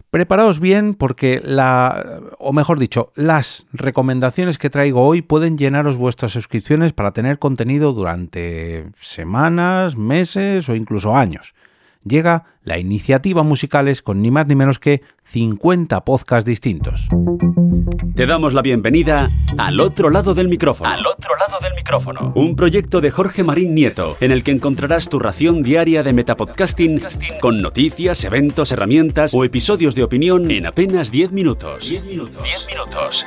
Preparaos bien porque las recomendaciones que traigo hoy pueden llenaros vuestras suscripciones para tener contenido durante semanas, meses o incluso años. Llega la iniciativa Musicales con ni más ni menos que 50 podcasts distintos. Te damos la bienvenida al otro lado del micrófono. Al otro lado del micrófono. Un proyecto de Jorge Marín Nieto, en el que encontrarás tu ración diaria de metapodcasting con noticias, eventos, herramientas o episodios de opinión en apenas 10 minutos. 10 minutos.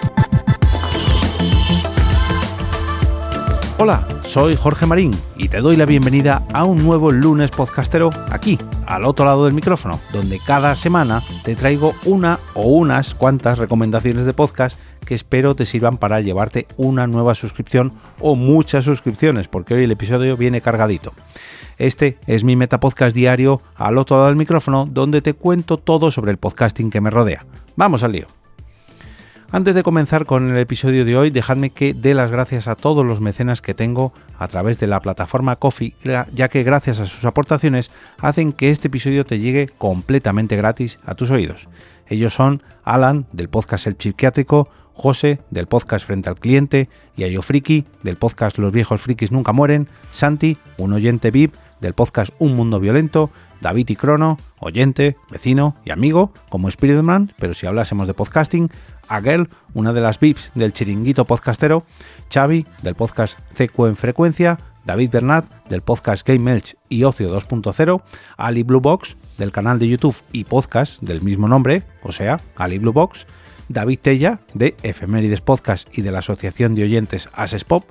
Hola, soy Jorge Marín y te doy la bienvenida a un nuevo lunes podcastero aquí, al otro lado del micrófono, donde cada semana te traigo una o unas cuantas recomendaciones de podcast que espero te sirvan para llevarte una nueva suscripción o muchas suscripciones, porque hoy el episodio viene cargadito. Este es mi metapodcast diario al otro lado del micrófono, donde te cuento todo sobre el podcasting que me rodea. Vamos al lío. Antes de comenzar con el episodio de hoy, dejadme que dé las gracias a todos los mecenas que tengo a través de la plataforma Ko-fi, ya que gracias a sus aportaciones hacen que este episodio te llegue completamente gratis a tus oídos. Ellos son Alan, del podcast El Psiquiátrico, José, del podcast Frente al Cliente, Yayo Friki, del podcast Los Viejos Frikis Nunca Mueren, Santi, un oyente VIP, del podcast Un Mundo Violento, David y Crono, oyente, vecino y amigo, como Spiritman, pero si hablásemos de podcasting, Agel, una de las VIPs del Chiringuito Podcastero, Xavi, del podcast CQ en Frecuencia, David Bernat, del podcast Game Elch y Ocio 2.0, Ali Blue Box, del canal de YouTube y podcast del mismo nombre, o sea, Ali Blue Box, David Tella, de Efemérides Podcast y de la asociación de oyentes Asespot,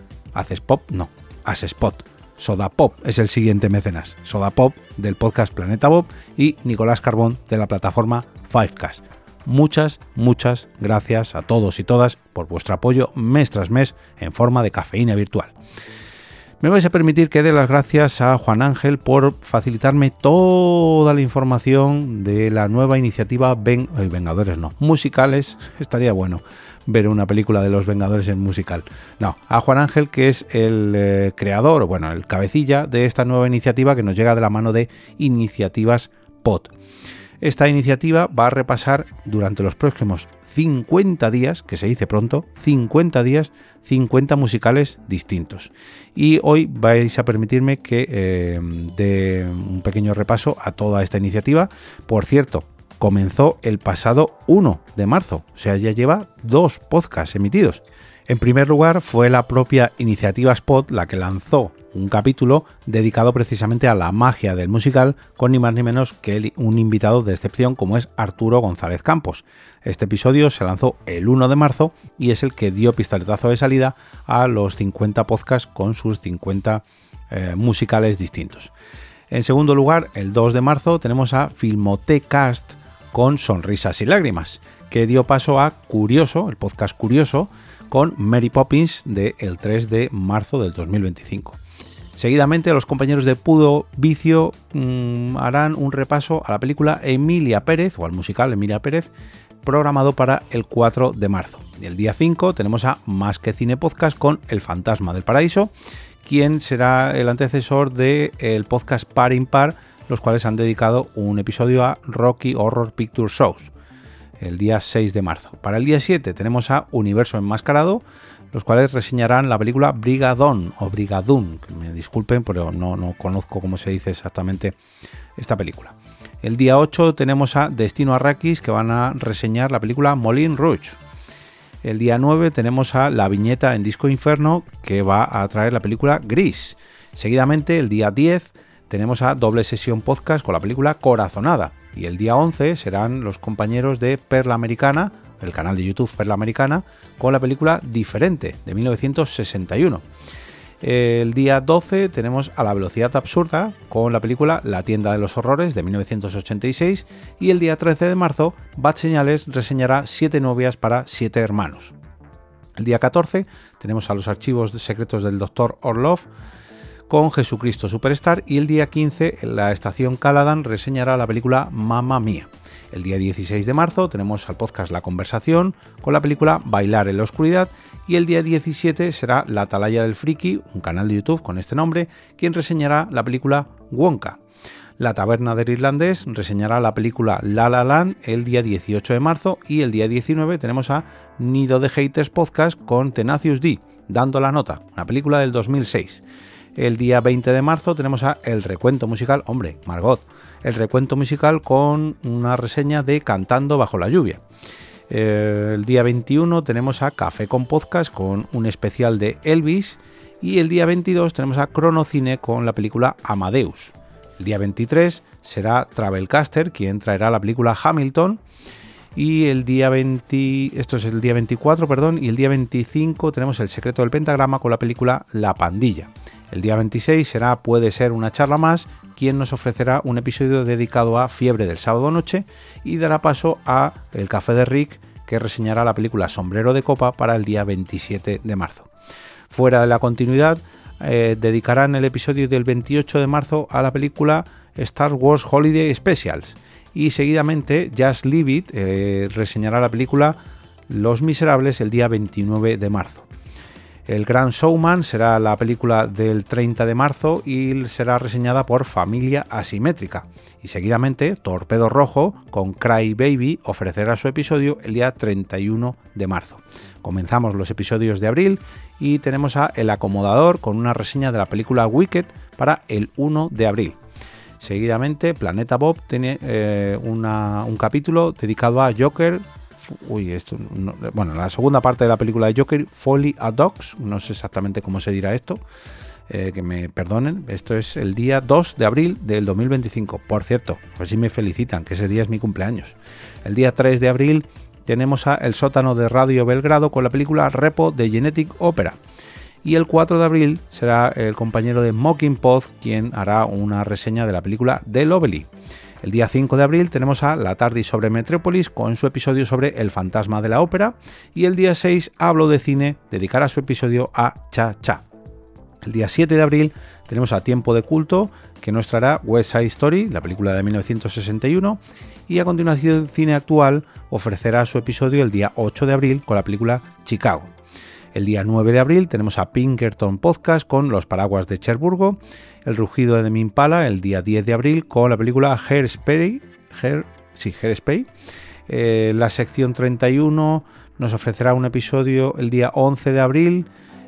Sodapop es el siguiente mecenas, Sodapop del podcast Planeta Bob y Nicolás Carbón de la plataforma Fivecast. Muchas gracias a todos y todas por vuestro apoyo mes tras mes en forma de cafeína virtual. Me vais a permitir que dé las gracias a Juan Ángel por facilitarme toda la información de la nueva iniciativa Musicales. Estaría bueno ver una película de los Vengadores en musical. No, a Juan Ángel, que es el creador, el cabecilla de esta nueva iniciativa que nos llega de la mano de Iniciativas Pod. Esta iniciativa va a repasar durante los próximos 50 días, que se dice pronto, 50 días, 50 musicales distintos. Y hoy vais a permitirme que dé un pequeño repaso a toda esta iniciativa. Por cierto, comenzó el pasado 1 de marzo, o sea, ya lleva 2 podcasts emitidos. En primer lugar, fue la propia Iniciativas Pod la que lanzó un capítulo dedicado precisamente a la magia del musical, con ni más ni menos que un invitado de excepción como es Arturo González Campos. Este episodio se lanzó el 1 de marzo y es el que dio pistoletazo de salida a los 50 podcasts con sus 50 musicales distintos. En segundo lugar, el 2 de marzo tenemos a Filmotecast con Sonrisas y Lágrimas, que dio paso a Curioso, el podcast Curioso, con Mary Poppins del 3 de marzo del 2025. Seguidamente, los compañeros de Pudo Vicio harán un repaso a la película Emilia Pérez, o al musical Emilia Pérez, programado para el 4 de marzo. Y el día 5 tenemos a Más que Cine Podcast con El Fantasma del Paraíso, quien será el antecesor del podcast Par Impar, los cuales han dedicado un episodio a Rocky Horror Picture Shows, el día 6 de marzo. Para el día 7 tenemos a Universo Enmascarado, los cuales reseñarán la película Brigadón o Brigadún, que me disculpen, pero no conozco cómo se dice exactamente esta película. El día 8 tenemos a Destino Arrakis, que van a reseñar la película Moulin Rouge. El día 9 tenemos a La Viñeta en Disco Inferno, que va a traer la película Gris. Seguidamente, el día 10 tenemos a Doble Sesión Podcast con la película Corazonada. Y el día 11 serán los compañeros de Perla Americana, el canal de YouTube Perla Americana, con la película Diferente, de 1961. El día 12 tenemos a La Velocidad Absurda, con la película La Tienda de los Horrores, de 1986. Y el día 13 de marzo, Bad Señales reseñará 7 novias para 7 hermanos. El día 14 tenemos a Los Archivos Secretos del Dr. Orlov, con Jesucristo Superstar, y el día 15 la estación Caladan reseñará la película Mamma Mía. El día 16 de marzo tenemos al podcast La Conversación con la película Bailar en la Oscuridad, y el día 17 será La Atalaya del Friki, un canal de YouTube con este nombre, quien reseñará la película Wonka. La Taberna del Irlandés reseñará la película La La Land el día 18 de marzo y el día 19 tenemos a Nido de Haters Podcast con Tenacious D, Dando la Nota, una película del 2006. El día 20 de marzo tenemos a El Recuento Musical, hombre, Margot, El Recuento Musical con una reseña de Cantando bajo la lluvia. El día 21 tenemos a Café con Podcast con un especial de Elvis y el día 22 tenemos a Cronocine con la película Amadeus. El día 23 será Travelcaster quien traerá la película Hamilton y el día 24, y el día 25 tenemos El Secreto del Pentagrama con la película La Pandilla. El día 26 será Puede ser una charla más, quien nos ofrecerá un episodio dedicado a Fiebre del sábado noche y dará paso a El Café de Rick, que reseñará la película Sombrero de Copa para el día 27 de marzo. Fuera de la continuidad, dedicarán el episodio del 28 de marzo a la película Star Wars Holiday Specials y seguidamente Just Leave It reseñará la película Los Miserables el día 29 de marzo. El Gran Showman será la película del 30 de marzo y será reseñada por Familia Asimétrica. Y seguidamente Torpedo Rojo con Cry Baby ofrecerá su episodio el día 31 de marzo. Comenzamos los episodios de abril y tenemos a El Acomodador con una reseña de la película Wicked para el 1 de abril. Seguidamente Planeta Bob tiene un capítulo dedicado a Joker. La segunda parte de la película de Joker, Folly at Dogs, no sé exactamente cómo se dirá esto, que me perdonen, esto es el día 2 de abril del 2025, por cierto, a ver si me felicitan, que ese día es mi cumpleaños. El día 3 de abril tenemos a El Sótano de Radio Belgrado con la película Repo de Genetic Opera. Y el 4 de abril será el compañero de Mocking Pod quien hará una reseña de la película The Lovely. El día 5 de abril tenemos a La Tardis sobre Metrópolis con su episodio sobre El fantasma de la ópera. Y el día 6 Hablo de Cine dedicará su episodio a Cha Cha. El día 7 de abril tenemos a Tiempo de Culto que nos traerá West Side Story, la película de 1961. Y a continuación Cine Actual ofrecerá su episodio el día 8 de abril con la película Chicago. El día 9 de abril tenemos a Pinkerton Podcast con Los Paraguas de Cherburgo. El Rugido de Tame Impala el día 10 de abril con la película Hairspray. La sección 31 nos ofrecerá un episodio el día 11 de abril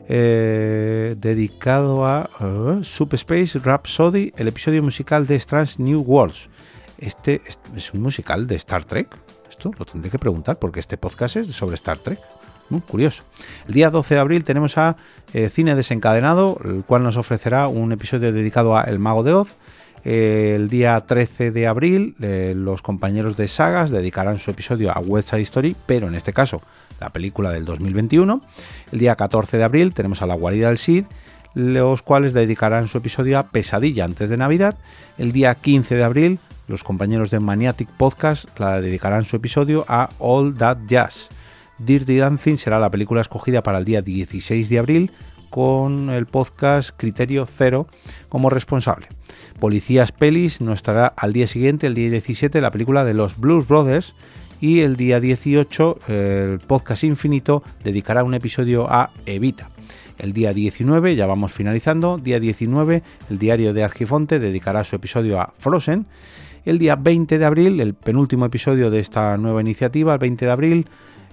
dedicado a Subspace Rhapsody, el episodio musical de Strange New Worlds. Este es un musical de Star Trek. Esto lo tendré que preguntar porque este podcast es sobre Star Trek. Muy curioso. El día 12 de abril tenemos a Cine Desencadenado, el cual nos ofrecerá un episodio dedicado a El Mago de Oz. El día 13 de abril los compañeros de Sagas dedicarán su episodio a West Side Story, pero en este caso la película del 2021. El día 14 de abril tenemos a La Guarida del Cid, los cuales dedicarán su episodio a Pesadilla antes de Navidad. El día 15 de abril los compañeros de Maniatic Podcast la dedicarán su episodio a All That Jazz. Dirty Dancing será la película escogida para el día 16 de abril con el podcast Criterio Cero como responsable. Policías Pelis nos estará al día siguiente, el día 17, la película de los Blues Brothers y el día 18 el podcast Infinito dedicará un episodio a Evita. El día 19, ya vamos finalizando, día 19, el diario de Argifonte dedicará su episodio a Frozen. El día 20 de abril, el penúltimo episodio de esta nueva iniciativa, el 20 de abril,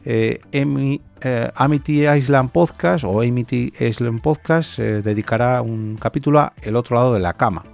Amity Island Podcast dedicará un capítulo a al otro lado de la cama.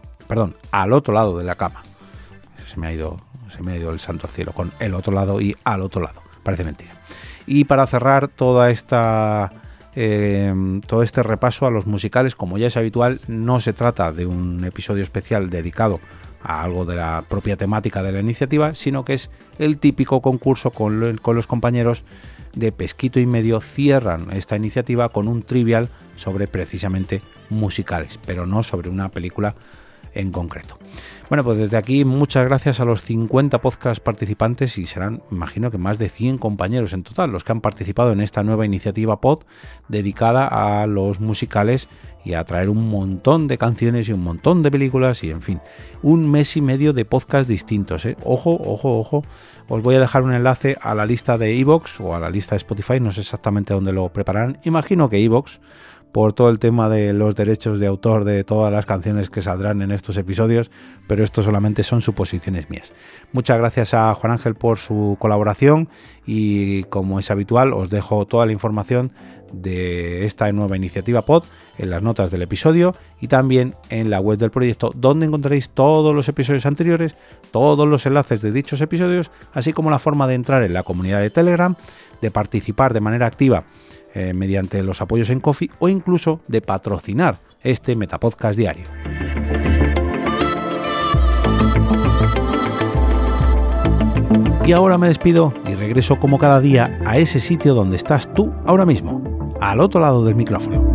Se me ha ido el santo al cielo con el otro lado y al otro lado. Parece mentira. Y para cerrar todo este repaso a los musicales, como ya es habitual, no se trata de un episodio especial dedicado a algo de la propia temática de la iniciativa, sino que es el típico concurso con los compañeros de Pesquito y Medio. Cierran esta iniciativa con un trivial sobre precisamente musicales, pero no sobre una película en concreto. Bueno, pues desde aquí muchas gracias a los 50 podcast participantes y serán, imagino que más de 100 compañeros en total los que han participado en esta nueva iniciativa pod dedicada a los musicales y a traer un montón de canciones y un montón de películas y en fin, un mes y medio de podcast distintos, ¿eh? Ojo, os voy a dejar un enlace a la lista de iVoox o a la lista de Spotify, no sé exactamente dónde lo prepararán, imagino que iVoox, por todo el tema de los derechos de autor de todas las canciones que saldrán en estos episodios, pero esto solamente son suposiciones mías. Muchas gracias a Juan Ángel por su colaboración y, como es habitual, os dejo toda la información de esta nueva iniciativa pod en las notas del episodio y también en la web del proyecto, donde encontraréis todos los episodios anteriores, todos los enlaces de dichos episodios, así como la forma de entrar en la comunidad de Telegram, de participar de manera activa mediante los apoyos en Ko-fi o incluso de patrocinar este Metapodcast diario. Y ahora me despido y regreso como cada día a ese sitio donde estás tú ahora mismo, al otro lado del micrófono.